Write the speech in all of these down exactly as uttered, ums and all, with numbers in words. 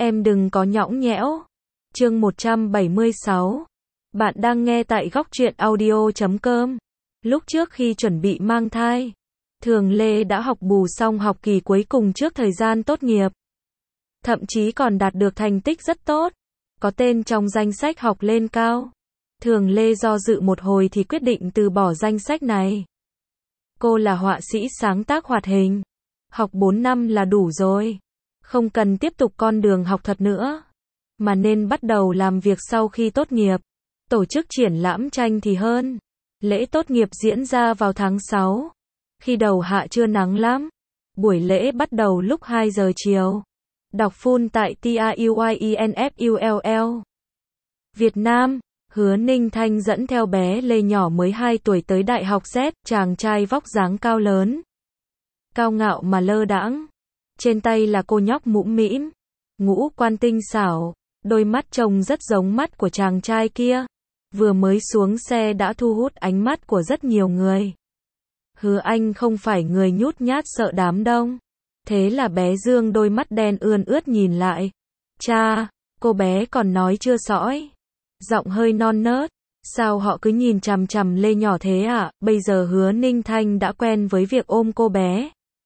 Em đừng có nhõng nhẽo. Chương một trăm bảy mươi sáu. Bạn đang nghe tại góc truyện audio chấm com. Lúc trước khi chuẩn bị mang thai, Thường Lê đã học bù xong học kỳ cuối cùng trước thời gian tốt nghiệp. Thậm chí còn đạt được thành tích rất tốt, có tên trong danh sách học lên cao. Thường Lê do dự một hồi thì quyết định từ bỏ danh sách này. Cô là họa sĩ sáng tác hoạt hình. Học bốn năm là đủ rồi. Không cần tiếp tục con đường học thuật nữa, mà nên bắt đầu làm việc sau khi tốt nghiệp. Tổ chức triển lãm tranh thì hơn. Lễ tốt nghiệp diễn ra vào tháng sáu. Khi đầu hạ chưa nắng lắm. Buổi lễ bắt đầu lúc hai giờ chiều. Đọc full tại TRUYINFULL. Việt Nam, Hứa Ninh Thanh dẫn theo bé Lê nhỏ mới hai tuổi tới Đại học Z, chàng trai vóc dáng cao lớn, cao ngạo mà lơ đãng. Trên tay là cô nhóc mũm mĩm, ngũ quan tinh xảo, đôi mắt trông rất giống mắt của chàng trai kia. Vừa mới xuống xe đã thu hút ánh mắt của rất nhiều người. Hứa Anh không phải người nhút nhát sợ đám đông. Thế là bé dương đôi mắt đen ươn ướt nhìn lại. Cha, cô bé còn nói chưa sõi. Giọng hơi non nớt. Sao họ cứ nhìn chằm chằm Lê nhỏ thế ạ? À? Bây giờ Hứa Ninh Thanh đã quen với việc ôm cô bé.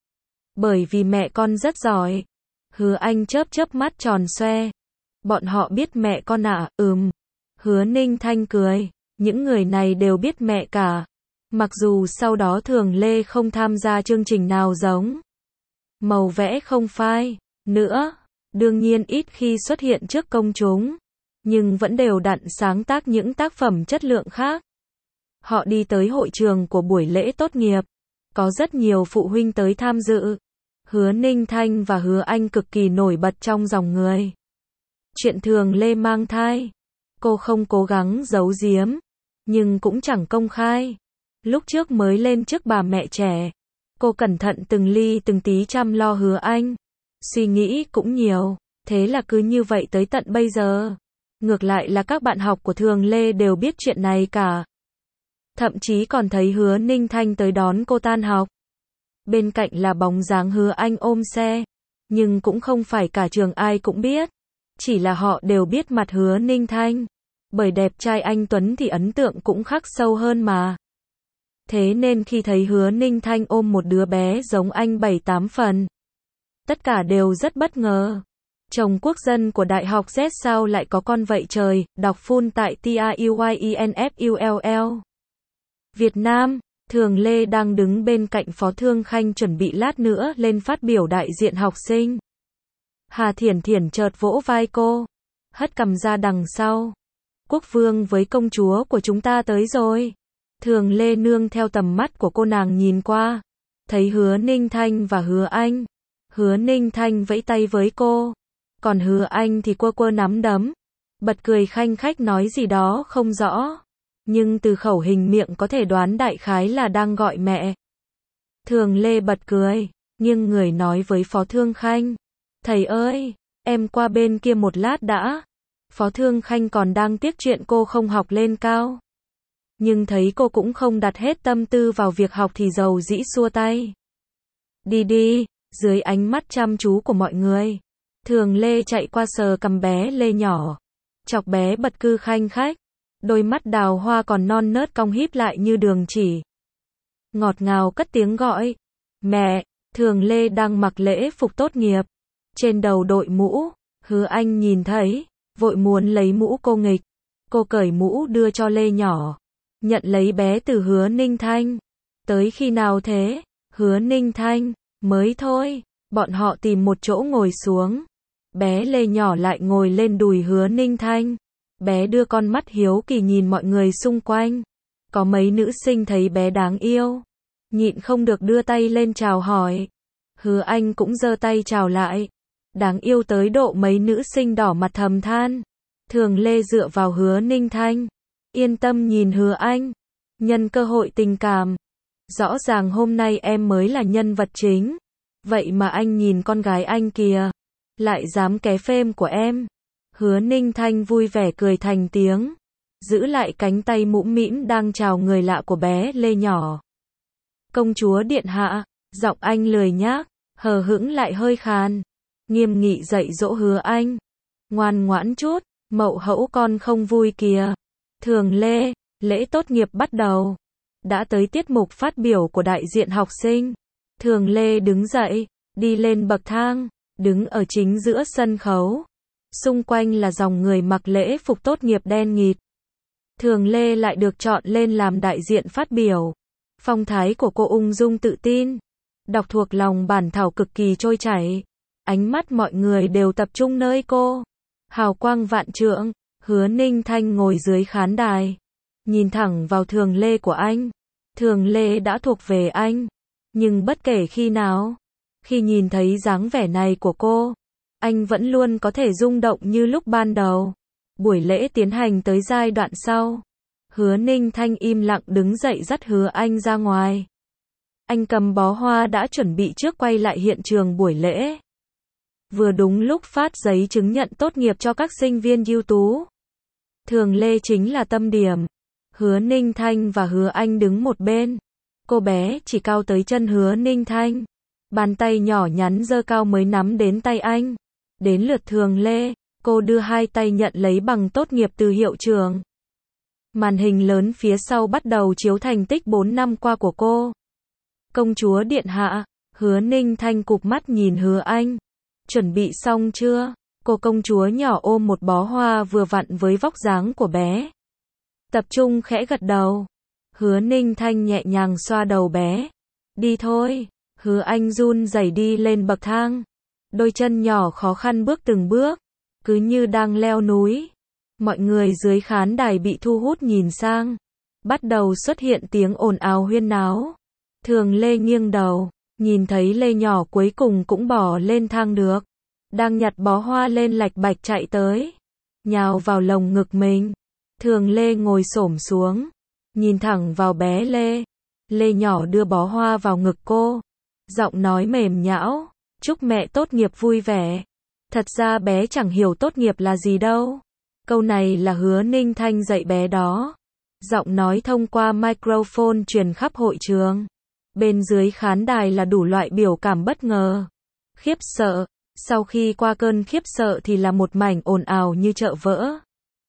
Bởi vì mẹ con rất giỏi. Hứa Anh chớp chớp mắt tròn xoe. Bọn họ biết mẹ con ạ, à? Ừm. Hứa Ninh Thanh cười. Những người này đều biết mẹ cả. Mặc dù sau đó Thường Lê không tham gia chương trình nào giống màu vẽ không phai nữa. Đương nhiên ít khi xuất hiện trước công chúng. Nhưng vẫn đều đặn sáng tác những tác phẩm chất lượng khác. Họ đi tới hội trường của buổi lễ tốt nghiệp. Có rất nhiều phụ huynh tới tham dự. Hứa Ninh Thanh và Hứa Anh cực kỳ nổi bật trong dòng người. Chuyện Thường Lê mang thai, cô không cố gắng giấu giếm, nhưng cũng chẳng công khai. Lúc trước mới lên chức bà mẹ trẻ, cô cẩn thận từng ly từng tí chăm lo Hứa Anh. Suy nghĩ cũng nhiều, thế là cứ như vậy tới tận bây giờ. Ngược lại là các bạn học của Thường Lê đều biết chuyện này cả. Thậm chí còn thấy Hứa Ninh Thanh tới đón cô tan học. Bên cạnh là bóng dáng Hứa Anh ôm xe. Nhưng cũng không phải cả trường ai cũng biết. Chỉ là họ đều biết mặt Hứa Ninh Thanh. Bởi đẹp trai anh Tuấn thì ấn tượng cũng khắc sâu hơn mà. Thế nên khi thấy Hứa Ninh Thanh ôm một đứa bé giống anh bảy tám phần, tất cả đều rất bất ngờ. Chồng quốc dân của Đại học Z sao lại có con vậy trời? Đọc full tại TRUYINFULL. Việt Nam, Thường Lê đang đứng bên cạnh Phó Thương Khanh chuẩn bị lát nữa lên phát biểu đại diện học sinh. Hà Thiển Thiển chợt vỗ vai cô, hất cằm ra đằng sau. Quốc vương với công chúa của chúng ta tới rồi. Thường Lê nương theo tầm mắt của cô nàng nhìn qua, thấy Hứa Ninh Thanh và Hứa Anh. Hứa Ninh Thanh vẫy tay với cô, còn Hứa Anh thì quơ quơ nắm đấm, bật cười khanh khách nói gì đó không rõ. Nhưng từ khẩu hình miệng có thể đoán đại khái là đang gọi mẹ. Thường Lê bật cười, nghiêng người nói với Phó Thương Khanh. Thầy ơi, em qua bên kia một lát đã. Phó Thương Khanh còn đang tiếc chuyện cô không học lên cao. Nhưng thấy cô cũng không đặt hết tâm tư vào việc học thì dầu dĩ xua tay. Đi đi, dưới ánh mắt chăm chú của mọi người. Thường Lê chạy qua sờ cằm bé Lê nhỏ. Chọc bé bật cư khanh khách. Đôi mắt đào hoa còn non nớt cong híp lại như đường chỉ. Ngọt ngào cất tiếng gọi. Mẹ, Thường Lê đang mặc lễ phục tốt nghiệp. Trên đầu đội mũ. Hứa Anh nhìn thấy, vội muốn lấy mũ cô nghịch. Cô cởi mũ đưa cho Lê nhỏ. Nhận lấy bé từ Hứa Ninh Thanh. Tới khi nào thế? Hứa Ninh Thanh, mới thôi. Bọn họ tìm một chỗ ngồi xuống. Bé Lê nhỏ lại ngồi lên đùi Hứa Ninh Thanh. Bé đưa con mắt hiếu kỳ nhìn mọi người xung quanh. Có mấy nữ sinh thấy bé đáng yêu, nhịn không được đưa tay lên chào hỏi. Hứa Anh cũng giơ tay chào lại. Đáng yêu tới độ mấy nữ sinh đỏ mặt thầm than. Thường Lê dựa vào Hứa Ninh Thanh, yên tâm nhìn Hứa Anh, nhân cơ hội tình cảm. Rõ ràng hôm nay em mới là nhân vật chính. Vậy mà anh nhìn con gái anh kìa, lại dám ké phêm của em. Hứa Ninh Thanh vui vẻ cười thành tiếng, giữ lại cánh tay mũm mĩm đang chào người lạ của bé Lê nhỏ. Công chúa điện hạ, giọng anh lười nhác, hờ hững lại hơi khàn, nghiêm nghị dạy dỗ Hứa Anh. Ngoan ngoãn chút, mậu hẫu con không vui kìa. Thường Lê, lễ tốt nghiệp bắt đầu. Đã tới tiết mục phát biểu của đại diện học sinh. Thường Lê đứng dậy, đi lên bậc thang, đứng ở chính giữa sân khấu. Xung quanh là dòng người mặc lễ phục tốt nghiệp đen nghịt. Thường Lê lại được chọn lên làm đại diện phát biểu. Phong thái của cô ung dung tự tin, đọc thuộc lòng bản thảo cực kỳ trôi chảy. Ánh mắt mọi người đều tập trung nơi cô. Hào quang vạn trượng, Hứa Ninh Thanh ngồi dưới khán đài, nhìn thẳng vào Thường Lê của anh. Thường Lê đã thuộc về anh, nhưng bất kể khi nào, khi nhìn thấy dáng vẻ này của cô, anh vẫn luôn có thể rung động như lúc ban đầu. Buổi lễ tiến hành tới giai đoạn sau. Hứa Ninh Thanh im lặng đứng dậy dắt Hứa Anh ra ngoài. Anh cầm bó hoa đã chuẩn bị trước quay lại hiện trường buổi lễ. Vừa đúng lúc phát giấy chứng nhận tốt nghiệp cho các sinh viên ưu tú. Thường Lê chính là tâm điểm. Hứa Ninh Thanh và Hứa Anh đứng một bên. Cô bé chỉ cao tới chân Hứa Ninh Thanh. Bàn tay nhỏ nhắn giơ cao mới nắm đến tay anh. Đến lượt Thường Lê, cô đưa hai tay nhận lấy bằng tốt nghiệp từ hiệu trưởng. Màn hình lớn phía sau bắt đầu chiếu thành tích bốn năm qua của cô. Công chúa điện hạ, Hứa Ninh Thanh cụp mắt nhìn Hứa Anh. Chuẩn bị xong chưa? Cô công chúa nhỏ ôm một bó hoa vừa vặn với vóc dáng của bé. Tập trung khẽ gật đầu. Hứa Ninh Thanh nhẹ nhàng xoa đầu bé. Đi thôi. Hứa Anh run rẩy đi lên bậc thang. Đôi chân nhỏ khó khăn bước từng bước, cứ như đang leo núi. Mọi người dưới khán đài bị thu hút nhìn sang. Bắt đầu xuất hiện tiếng ồn ào huyên náo. Thường Lê nghiêng đầu, nhìn thấy Lê nhỏ cuối cùng cũng bỏ lên thang được. Đang nhặt bó hoa lên lạch bạch chạy tới. Nhào vào lồng ngực mình. Thường Lê ngồi xổm xuống. Nhìn thẳng vào bé Lê. Lê nhỏ đưa bó hoa vào ngực cô. Giọng nói mềm nhão. Chúc mẹ tốt nghiệp vui vẻ. Thật ra bé chẳng hiểu tốt nghiệp là gì đâu. Câu này là Hứa Ninh Thanh dạy bé đó. Giọng nói thông qua microphone truyền khắp hội trường. Bên dưới khán đài là đủ loại biểu cảm bất ngờ. Khiếp sợ. Sau khi qua cơn khiếp sợ thì là một mảnh ồn ào như chợ vỡ.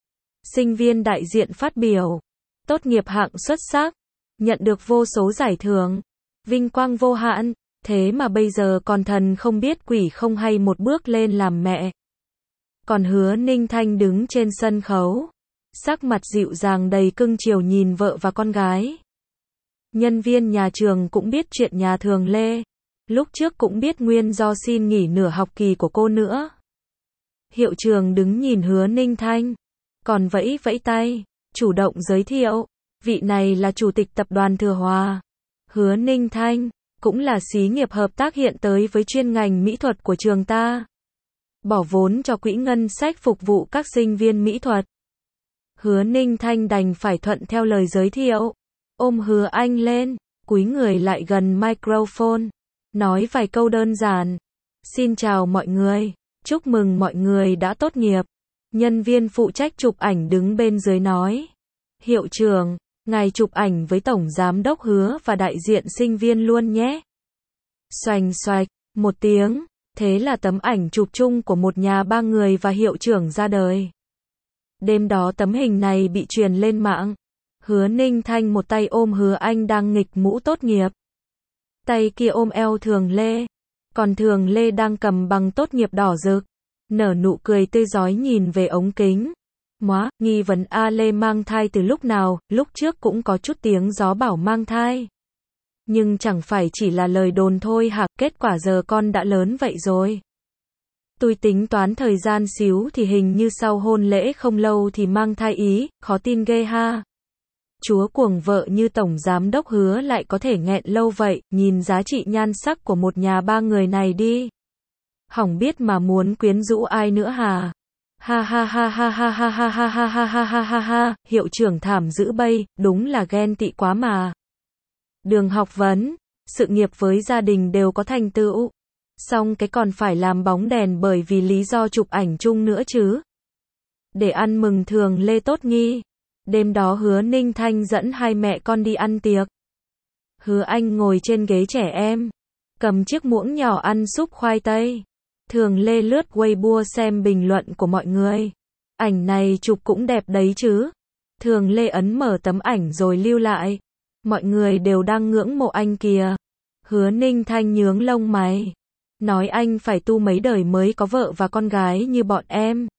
Sinh viên đại diện phát biểu. Tốt nghiệp hạng xuất sắc. Nhận được vô số giải thưởng. Vinh quang vô hạn. Thế mà bây giờ còn thần không biết quỷ không hay một bước lên làm mẹ. Còn Hứa Ninh Thanh đứng trên sân khấu. Sắc mặt dịu dàng đầy cưng chiều nhìn vợ và con gái. Nhân viên nhà trường cũng biết chuyện nhà Thường Lê. Lúc trước cũng biết nguyên do xin nghỉ nửa học kỳ của cô nữa. Hiệu trưởng đứng nhìn Hứa Ninh Thanh. Còn vẫy vẫy tay. Chủ động giới thiệu. Vị này là chủ tịch tập đoàn Thừa Hòa. Hứa Ninh Thanh. Cũng là xí nghiệp hợp tác hiện tới với chuyên ngành mỹ thuật của trường ta. Bỏ vốn cho quỹ ngân sách phục vụ các sinh viên mỹ thuật. Hứa Ninh Thanh đành phải thuận theo lời giới thiệu. Ôm Hứa Anh lên, cúi người lại gần microphone. Nói vài câu đơn giản. Xin chào mọi người, chúc mừng mọi người đã tốt nghiệp. Nhân viên phụ trách chụp ảnh đứng bên dưới nói. Hiệu trưởng, ngài chụp ảnh với tổng giám đốc Hứa và đại diện sinh viên luôn nhé. Xoành xoạch, một tiếng, thế là tấm ảnh chụp chung của một nhà ba người và hiệu trưởng ra đời. Đêm đó tấm hình này bị truyền lên mạng. Hứa Ninh Thanh một tay ôm Hứa Anh đang nghịch mũ tốt nghiệp. Tay kia ôm eo Thường Lê. Còn Thường Lê đang cầm bằng tốt nghiệp đỏ rực. Nở nụ cười tươi rói nhìn về ống kính. Móa, nghi vấn A Lê mang thai từ lúc nào, lúc trước cũng có chút tiếng gió bảo mang thai. Nhưng chẳng phải chỉ là lời đồn thôi hả, kết quả giờ con đã lớn vậy rồi. Tôi tính toán thời gian xíu thì hình như sau hôn lễ không lâu thì mang thai ý, khó tin ghê ha. Chúa cuồng vợ như tổng giám đốc Hứa lại có thể nghẹn lâu vậy, nhìn giá trị nhan sắc của một nhà ba người này đi. Hỏng biết mà muốn quyến rũ ai nữa hả? Ha ha ha ha ha ha ha ha ha ha ha ha ha ha, hiệu trưởng thảm dữ bây, đúng là ghen tị quá mà. Đường học vấn, sự nghiệp với gia đình đều có thành tựu. Xong cái còn phải làm bóng đèn bởi vì lý do chụp ảnh chung nữa chứ. Để ăn mừng Thường Lê tốt nghi. Đêm đó Hứa Ninh Thanh dẫn hai mẹ con đi ăn tiệc. Hứa Anh ngồi trên ghế trẻ em, cầm chiếc muỗng nhỏ ăn súp khoai tây. Thường Lê lướt Weibo xem bình luận của mọi người. Ảnh này chụp cũng đẹp đấy chứ. Thường Lê ấn mở tấm ảnh rồi lưu lại. Mọi người đều đang ngưỡng mộ anh kìa. Hứa Ninh Thanh nhướng lông mày. Nói anh phải tu mấy đời mới có vợ và con gái như bọn em.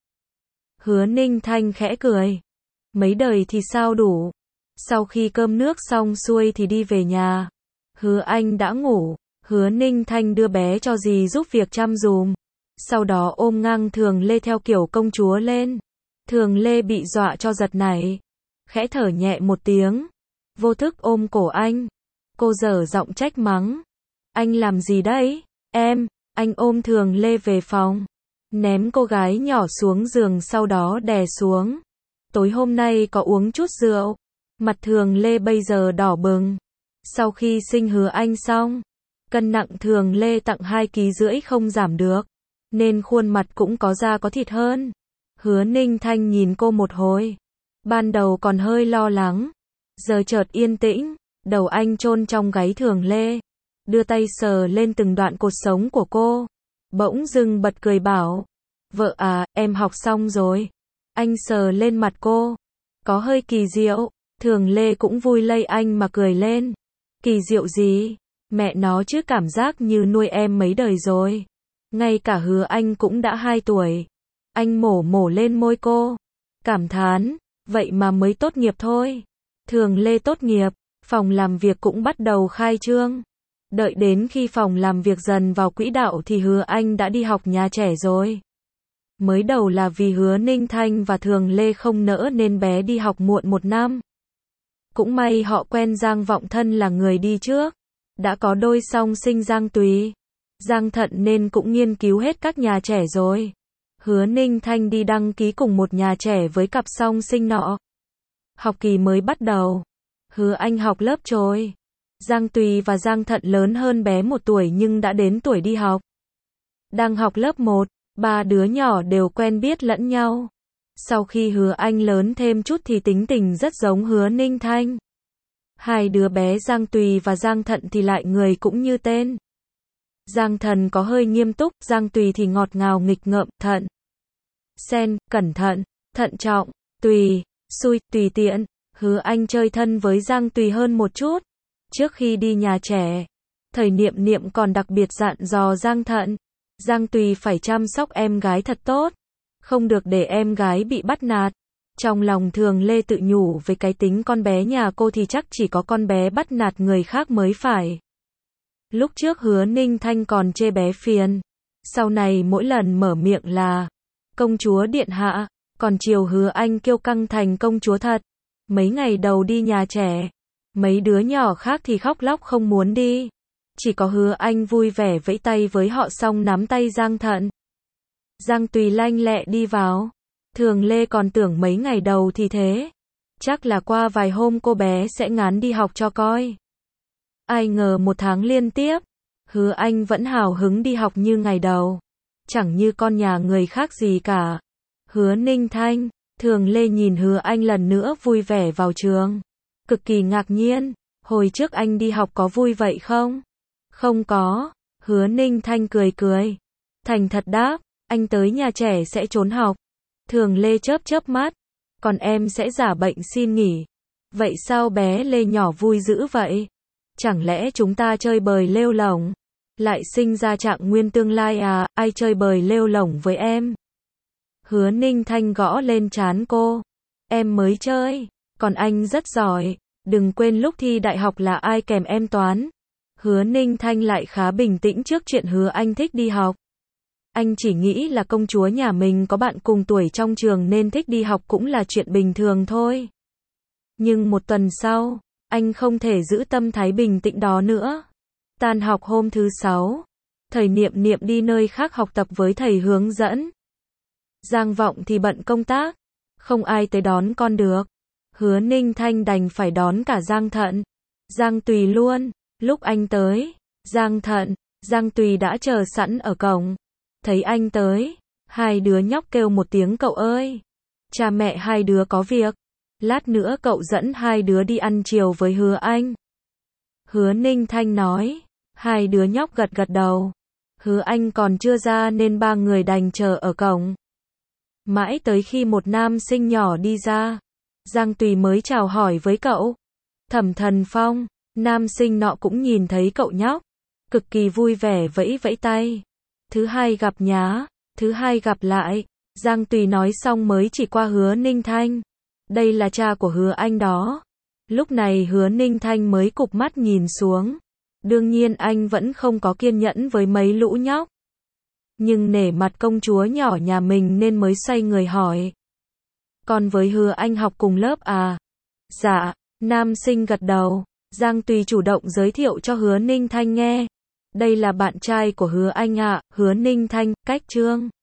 Hứa Ninh Thanh khẽ cười. Mấy đời thì sao đủ. Sau khi cơm nước xong xuôi thì đi về nhà. Hứa Anh đã ngủ. Hứa Ninh Thanh đưa bé cho dì giúp việc chăm dùm. Sau đó ôm ngang Thường Lê theo kiểu công chúa lên. Thường Lê bị dọa cho giật nảy. Khẽ thở nhẹ một tiếng. Vô thức ôm cổ anh. Cô dở giọng trách mắng. Anh làm gì đấy? Em. Anh ôm Thường Lê về phòng. Ném cô gái nhỏ xuống giường sau đó đè xuống. Tối hôm nay có uống chút rượu. Mặt Thường Lê bây giờ đỏ bừng. Sau khi sinh Hứa Anh xong, cân nặng Thường Lê tặng hai ký rưỡi không giảm được. Nên khuôn mặt cũng có da có thịt hơn. Hứa Ninh Thanh nhìn cô một hồi. Ban đầu còn hơi lo lắng. Giờ chợt yên tĩnh. Đầu anh chôn trong gáy Thường Lê. Đưa tay sờ lên từng đoạn cột sống của cô. Bỗng dưng bật cười bảo. Vợ à, em học xong rồi. Anh sờ lên mặt cô. Có hơi kỳ diệu. Thường Lê cũng vui lây anh mà cười lên. Kỳ diệu gì? Mẹ nó chứ cảm giác như nuôi em mấy đời rồi. Ngay cả Hứa Anh cũng đã hai tuổi. Anh mổ mổ lên môi cô. Cảm thán. Vậy mà mới tốt nghiệp thôi. Thường Lê tốt nghiệp. Phòng làm việc cũng bắt đầu khai trương. Đợi đến khi phòng làm việc dần vào quỹ đạo thì Hứa Anh đã đi học nhà trẻ rồi. Mới đầu là vì Hứa Ninh Thanh và Thường Lê không nỡ nên bé đi học muộn một năm. Cũng may họ quen Giang Vọng Thân là người đi trước. Đã có đôi song sinh Giang Tùy, Giang Thận nên cũng nghiên cứu hết các nhà trẻ rồi. Hứa Ninh Thanh đi đăng ký cùng một nhà trẻ với cặp song sinh nọ. Học kỳ mới bắt đầu. Hứa Anh học lớp trồi. Giang Tùy và Giang Thận lớn hơn bé một tuổi nhưng đã đến tuổi đi học. Đang học lớp một, ba đứa nhỏ đều quen biết lẫn nhau. Sau khi Hứa Anh lớn thêm chút thì tính tình rất giống Hứa Ninh Thanh. Hai đứa bé Giang Tùy và Giang Thận thì lại người cũng như tên. Giang Thần có hơi nghiêm túc, Giang Tùy thì ngọt ngào nghịch ngợm, Thận Sen, cẩn thận, thận trọng, Tùy, xui, tùy tiện. Hứa Anh chơi thân với Giang Tùy hơn một chút. Trước khi đi nhà trẻ, thầy Niệm Niệm còn đặc biệt dặn dò Giang Thận. Giang Tùy phải chăm sóc em gái thật tốt. Không được để em gái bị bắt nạt. Trong lòng Thường Lê tự nhủ với cái tính con bé nhà cô thì chắc chỉ có con bé bắt nạt người khác mới phải. Lúc trước Hứa Ninh Thanh còn chê bé phiền. Sau này mỗi lần mở miệng là công chúa điện hạ. Còn chiều Hứa Anh kiêu căng thành công chúa thật. Mấy ngày đầu đi nhà trẻ, mấy đứa nhỏ khác thì khóc lóc không muốn đi. Chỉ có Hứa Anh vui vẻ vẫy tay với họ xong nắm tay Giang Thận. Giang Tùy lanh lẹ đi vào. Thường Lê còn tưởng mấy ngày đầu thì thế. Chắc là qua vài hôm cô bé sẽ ngán đi học cho coi. Ai ngờ một tháng liên tiếp, Hứa Anh vẫn hào hứng đi học như ngày đầu. Chẳng như con nhà người khác gì cả. Hứa Ninh Thanh, Thường Lê nhìn Hứa Anh lần nữa vui vẻ vào trường. Cực kỳ ngạc nhiên, hồi trước anh đi học có vui vậy không? Không có, Hứa Ninh Thanh cười cười. Thành thật đáp, anh tới nhà trẻ sẽ trốn học. Thường Lê chớp chớp mắt, còn em sẽ giả bệnh xin nghỉ. Vậy sao bé Lê nhỏ vui dữ vậy? Chẳng lẽ chúng ta chơi bời lêu lổng? Lại sinh ra trạng nguyên tương lai à, ai chơi bời lêu lổng với em? Hứa Ninh Thanh gõ lên trán cô. Em mới chơi, còn anh rất giỏi. Đừng quên lúc thi đại học là ai kèm em toán. Hứa Ninh Thanh lại khá bình tĩnh trước chuyện Hứa Anh thích đi học. Anh chỉ nghĩ là công chúa nhà mình có bạn cùng tuổi trong trường nên thích đi học cũng là chuyện bình thường thôi. Nhưng một tuần sau, anh không thể giữ tâm thái bình tĩnh đó nữa. Tan học hôm thứ sáu, thầy Niệm Niệm đi nơi khác học tập với thầy hướng dẫn. Giang Vọng thì bận công tác, không ai tới đón con được. Hứa Ninh Thanh đành phải đón cả Giang Thận, Giang Tùy luôn. Lúc anh tới, Giang Thận, Giang Tùy đã chờ sẵn ở cổng. Thấy anh tới, hai đứa nhóc kêu một tiếng cậu ơi. Cha mẹ hai đứa có việc. Lát nữa cậu dẫn hai đứa đi ăn chiều với Hứa Anh. Hứa Ninh Thanh nói. Hai đứa nhóc gật gật đầu. Hứa Anh còn chưa ra nên ba người đành chờ ở cổng. Mãi tới khi một nam sinh nhỏ đi ra, Giang Tùy mới chào hỏi với cậu. Thẩm Thần Phong, nam sinh nọ cũng nhìn thấy cậu nhóc, cực kỳ vui vẻ vẫy vẫy tay. Thứ hai gặp nhá, thứ hai gặp lại. Giang Tùy nói xong mới chỉ qua Hứa Ninh Thanh. Đây là cha của Hứa Anh đó. Lúc này Hứa Ninh Thanh mới cụp mắt nhìn xuống. Đương nhiên anh vẫn không có kiên nhẫn với mấy lũ nhóc. Nhưng nể mặt công chúa nhỏ nhà mình nên mới xoay người hỏi. Còn với Hứa Anh học cùng lớp à? Dạ, nam sinh gật đầu. Giang Tùy chủ động giới thiệu cho Hứa Ninh Thanh nghe. Đây là bạn trai của Hứa Anh ạ, Hứa Ninh Thanh, cách Trương.